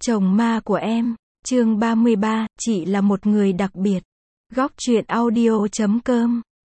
Chồng ma của em, chương 33, chị là một người đặc biệt. Góc truyện audio.com.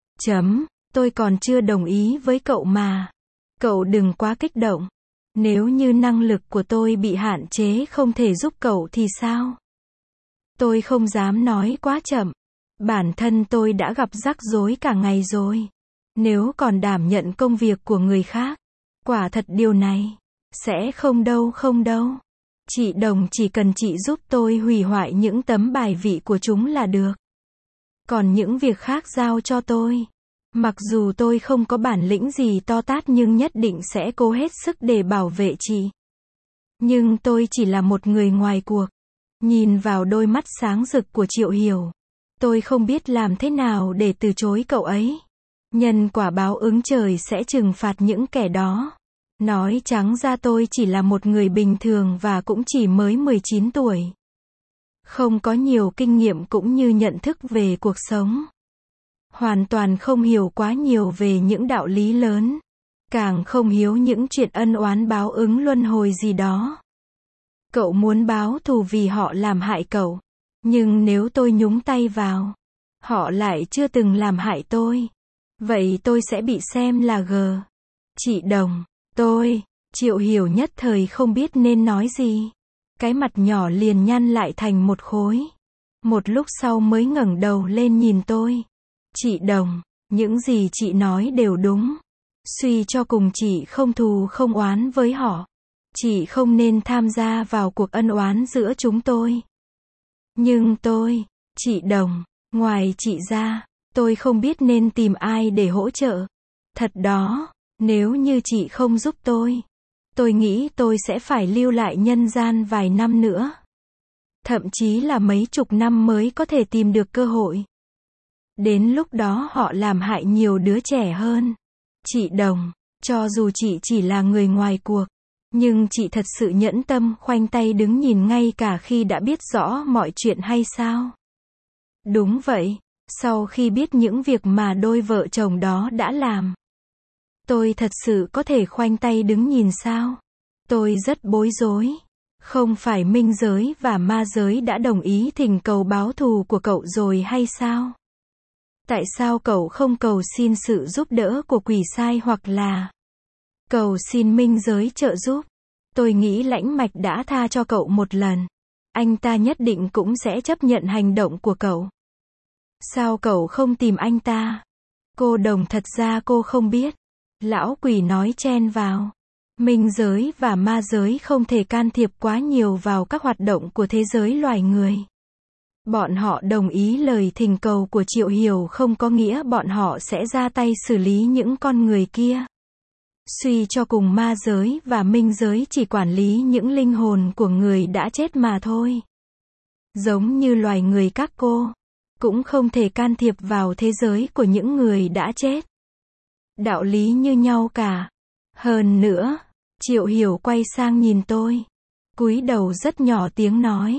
Tôi còn chưa đồng ý với cậu mà. Cậu đừng quá kích động. Nếu như năng lực của tôi bị hạn chế không thể giúp cậu thì sao? Tôi không dám nói quá chậm. Bản thân tôi đã gặp rắc rối cả ngày rồi. Nếu còn đảm nhận công việc của người khác, quả thật điều này sẽ không đâu. Chị Đồng chỉ cần chị giúp tôi hủy hoại những tấm bài vị của chúng là được. Còn những việc khác giao cho tôi. Mặc dù tôi không có bản lĩnh gì to tát nhưng nhất định sẽ cố hết sức để bảo vệ chị. Nhưng tôi chỉ là một người ngoài cuộc. Nhìn vào đôi mắt sáng rực của Triệu Hiểu, tôi không biết làm thế nào để từ chối cậu ấy. Nhân quả báo ứng trời sẽ trừng phạt những kẻ đó. Nói trắng ra tôi chỉ là một người bình thường và cũng chỉ mới 19 tuổi. Không có nhiều kinh nghiệm cũng như nhận thức về cuộc sống. Hoàn toàn không hiểu quá nhiều về những đạo lý lớn. Càng không hiểu những chuyện ân oán báo ứng luân hồi gì đó. Cậu muốn báo thù vì họ làm hại cậu. Nhưng nếu tôi nhúng tay vào, họ lại chưa từng làm hại tôi. Vậy tôi sẽ bị xem là gờ. Chị Đồng, Triệu Hiểu nhất thời không biết nên nói gì. Cái mặt nhỏ liền nhăn lại thành một khối. Một lúc sau mới ngẩng đầu lên nhìn tôi. Chị Đồng, những gì chị nói đều đúng. Suy cho cùng chị không thù không oán với họ. Chị không nên tham gia vào cuộc ân oán giữa chúng tôi. Nhưng chị Đồng, ngoài chị ra, tôi không biết nên tìm ai để hỗ trợ. Thật đó, nếu như chị không giúp tôi nghĩ tôi sẽ phải lưu lại nhân gian vài năm nữa. Thậm chí là mấy chục năm mới có thể tìm được cơ hội. Đến lúc đó họ làm hại nhiều đứa trẻ hơn. Chị Đồng, cho dù chị chỉ là người ngoài cuộc, nhưng chị thật sự nhẫn tâm khoanh tay đứng nhìn ngay cả khi đã biết rõ mọi chuyện hay sao? Đúng vậy, sau khi biết những việc mà đôi vợ chồng đó đã làm, tôi thật sự có thể khoanh tay đứng nhìn sao? Tôi rất bối rối. Không phải minh giới và ma giới đã đồng ý thỉnh cầu báo thù của cậu rồi hay sao? Tại sao cậu không cầu xin sự giúp đỡ của quỷ sai hoặc là cầu xin minh giới trợ giúp? Tôi nghĩ Lãnh Mạch đã tha cho cậu một lần. Anh ta nhất định cũng sẽ chấp nhận hành động của cậu. Sao cậu không tìm anh ta? Cô Đồng, thật ra cô không biết. Lão quỷ nói chen vào. Minh giới và ma giới không thể can thiệp quá nhiều vào các hoạt động của thế giới loài người. Bọn họ đồng ý lời thỉnh cầu của Triệu Hiểu không có nghĩa bọn họ sẽ ra tay xử lý những con người kia. Suy cho cùng ma giới và minh giới chỉ quản lý những linh hồn của người đã chết mà thôi. Giống như loài người các cô, cũng không thể can thiệp vào thế giới của những người đã chết. Đạo lý như nhau cả. Hơn nữa, Triệu Hiểu quay sang nhìn tôi, cúi đầu rất nhỏ tiếng nói.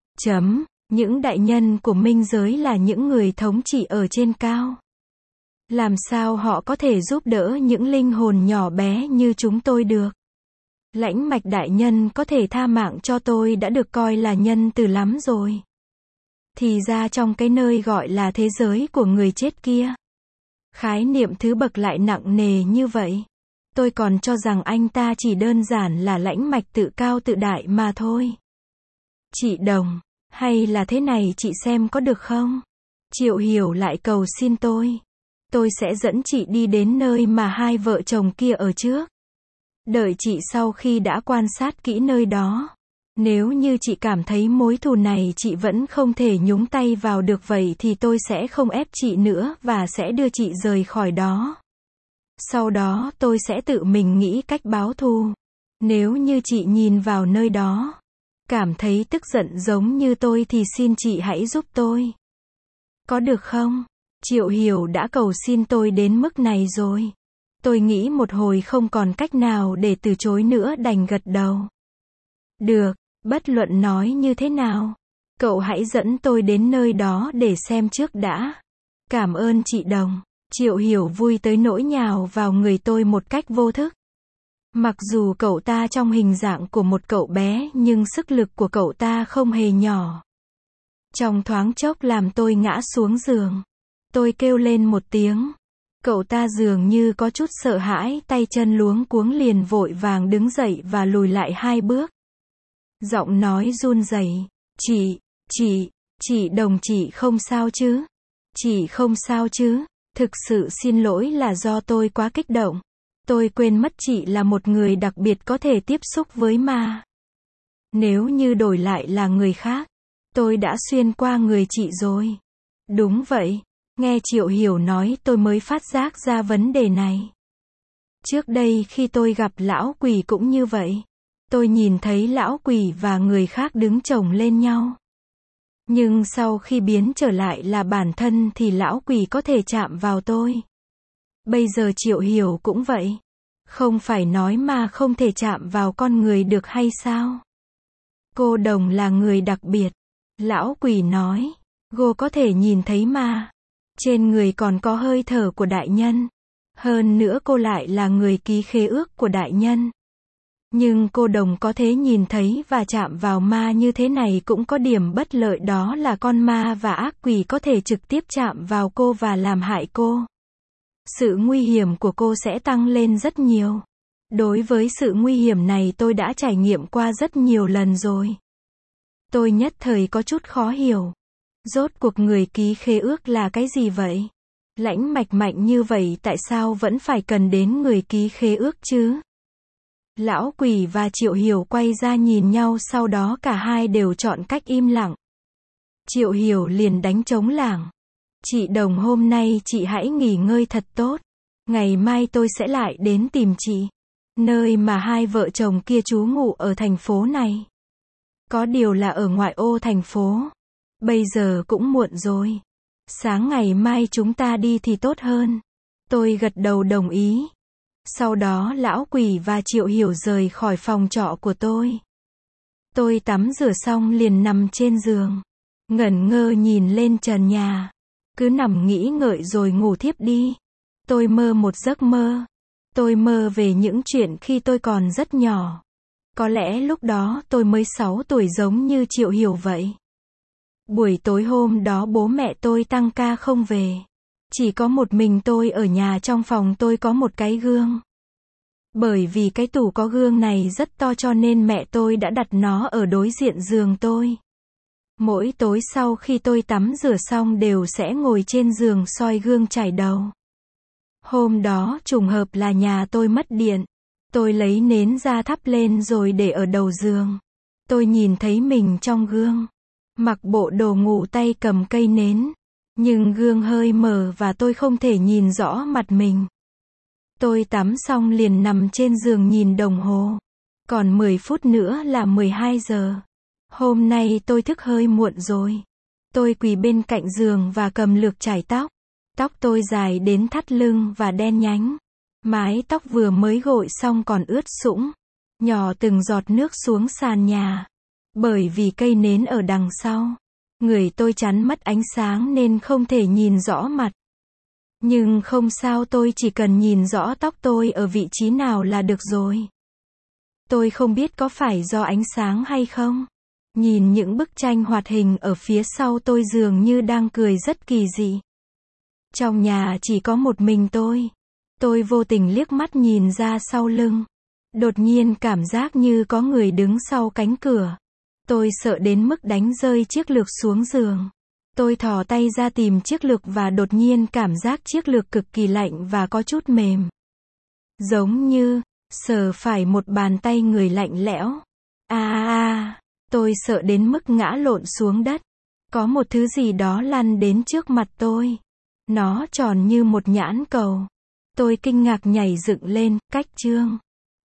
Những đại nhân của minh giới là những người thống trị ở trên cao. Làm sao họ có thể giúp đỡ những linh hồn nhỏ bé như chúng tôi được? Lãnh Mạch đại nhân có thể tha mạng cho tôi đã được coi là nhân từ lắm rồi. Thì ra trong cái nơi gọi là thế giới của người chết kia, khái niệm thứ bậc lại nặng nề như vậy. Tôi còn cho rằng anh ta chỉ đơn giản là Lãnh Mạch tự cao tự đại mà thôi. Chị Đồng, hay là thế này chị xem có được không? Triệu Hiểu lại cầu xin tôi. Tôi sẽ dẫn chị đi đến nơi mà hai vợ chồng kia ở trước. Đợi chị sau khi đã quan sát kỹ nơi đó. Nếu như chị cảm thấy mối thù này chị vẫn không thể nhúng tay vào được vậy thì tôi sẽ không ép chị nữa và sẽ đưa chị rời khỏi đó. Sau đó tôi sẽ tự mình nghĩ cách báo thù. Nếu như chị nhìn vào nơi đó, cảm thấy tức giận giống như tôi thì xin chị hãy giúp tôi. Có được không? Triệu Hiểu đã cầu xin tôi đến mức này rồi. Tôi nghĩ một hồi không còn cách nào để từ chối nữa đành gật đầu. Được, bất luận nói như thế nào, cậu hãy dẫn tôi đến nơi đó để xem trước đã. Cảm ơn chị Đồng. Triệu Hiểu vui tới nỗi nhào vào người tôi một cách vô thức. Mặc dù cậu ta trong hình dạng của một cậu bé nhưng sức lực của cậu ta không hề nhỏ. Trong thoáng chốc làm tôi ngã xuống giường. Tôi kêu lên một tiếng. Cậu ta dường như có chút sợ hãi, tay chân luống cuống liền vội vàng đứng dậy và lùi lại 2 bước. Giọng nói run rẩy, chị Đồng, chị không sao chứ? Chị không sao chứ? Thực sự xin lỗi, là do tôi quá kích động. Tôi quên mất chị là một người đặc biệt có thể tiếp xúc với ma. Nếu như đổi lại là người khác, tôi đã xuyên qua người chị rồi. Đúng vậy. Nghe Triệu Hiểu nói tôi mới phát giác ra vấn đề này. Trước đây khi tôi gặp lão quỷ cũng như vậy. Tôi nhìn thấy lão quỷ và người khác đứng chồng lên nhau. Nhưng sau khi biến trở lại là bản thân thì lão quỷ có thể chạm vào tôi. Bây giờ Triệu Hiểu cũng vậy. Không phải nói ma không thể chạm vào con người được hay sao? Cô Đồng là người đặc biệt. Lão quỷ nói, cô có thể nhìn thấy ma. Trên người còn có hơi thở của đại nhân. Hơn nữa cô lại là người ký khế ước của đại nhân. Nhưng cô Đồng có thể nhìn thấy và chạm vào ma như thế này cũng có điểm bất lợi, đó là con ma và ác quỷ có thể trực tiếp chạm vào cô và làm hại cô. Sự nguy hiểm của cô sẽ tăng lên rất nhiều. Đối với sự nguy hiểm này tôi đã trải nghiệm qua rất nhiều lần rồi. Tôi nhất thời có chút khó hiểu. Rốt cuộc người ký khế ước là cái gì vậy? Lãnh mạch mạnh như vậy tại sao vẫn phải cần đến người ký khế ước chứ? Lão quỷ và Triệu Hiểu quay ra nhìn nhau, sau đó cả hai đều chọn cách im lặng. Triệu Hiểu liền đánh trống lảng. Chị Đồng, hôm nay chị hãy nghỉ ngơi thật tốt. Ngày mai tôi sẽ lại đến tìm chị. Nơi mà hai vợ chồng kia trú ngụ ở thành phố này. Có điều là ở ngoại ô thành phố. Bây giờ cũng muộn rồi. Sáng ngày mai chúng ta đi thì tốt hơn. Tôi gật đầu đồng ý. Sau đó lão quỷ và Triệu Hiểu rời khỏi phòng trọ của tôi. Tôi tắm rửa xong liền nằm trên giường. Ngẩn ngơ nhìn lên trần nhà. Cứ nằm nghĩ ngợi rồi ngủ thiếp đi. Tôi mơ một giấc mơ. Tôi mơ về những chuyện khi tôi còn rất nhỏ. Có lẽ lúc đó tôi mới 6 tuổi giống như Triệu Hiểu vậy. Buổi tối hôm đó bố mẹ tôi tăng ca không về. Chỉ có một mình tôi ở nhà, trong phòng tôi có một cái gương. Bởi vì cái tủ có gương này rất to cho nên mẹ tôi đã đặt nó ở đối diện giường tôi. Mỗi tối sau khi tôi tắm rửa xong đều sẽ ngồi trên giường soi gương chải đầu. Hôm đó trùng hợp là nhà tôi mất điện. Tôi lấy nến ra thắp lên rồi để ở đầu giường. Tôi nhìn thấy mình trong gương. Mặc bộ đồ ngủ, tay cầm cây nến. Nhưng gương hơi mờ và tôi không thể nhìn rõ mặt mình. Tôi tắm xong liền nằm trên giường nhìn đồng hồ. Còn 10 phút nữa là 12 giờ. Hôm nay tôi thức hơi muộn rồi. Tôi quỳ bên cạnh giường và cầm lược chải tóc. Tóc tôi dài đến thắt lưng và đen nhánh. Mái tóc vừa mới gội xong còn ướt sũng. Nhỏ từng giọt nước xuống sàn nhà. Bởi vì cây nến ở đằng sau. Người tôi chắn mất ánh sáng nên không thể nhìn rõ mặt. Nhưng không sao, tôi chỉ cần nhìn rõ tóc tôi ở vị trí nào là được rồi. Tôi không biết có phải do ánh sáng hay không. Nhìn những bức tranh hoạt hình ở phía sau tôi dường như đang cười rất kỳ dị. Trong nhà chỉ có một mình tôi. Tôi vô tình liếc mắt nhìn ra sau lưng. Đột nhiên cảm giác như có người đứng sau cánh cửa. Tôi sợ đến mức đánh rơi chiếc lược xuống giường. Tôi thò tay ra tìm chiếc lược và đột nhiên cảm giác chiếc lược cực kỳ lạnh và có chút mềm. Giống như sờ phải một bàn tay người lạnh lẽo. Tôi sợ đến mức ngã lộn xuống đất. Có một thứ gì đó lăn đến trước mặt tôi. Nó tròn như một nhãn cầu. Tôi kinh ngạc nhảy dựng lên, cách chương.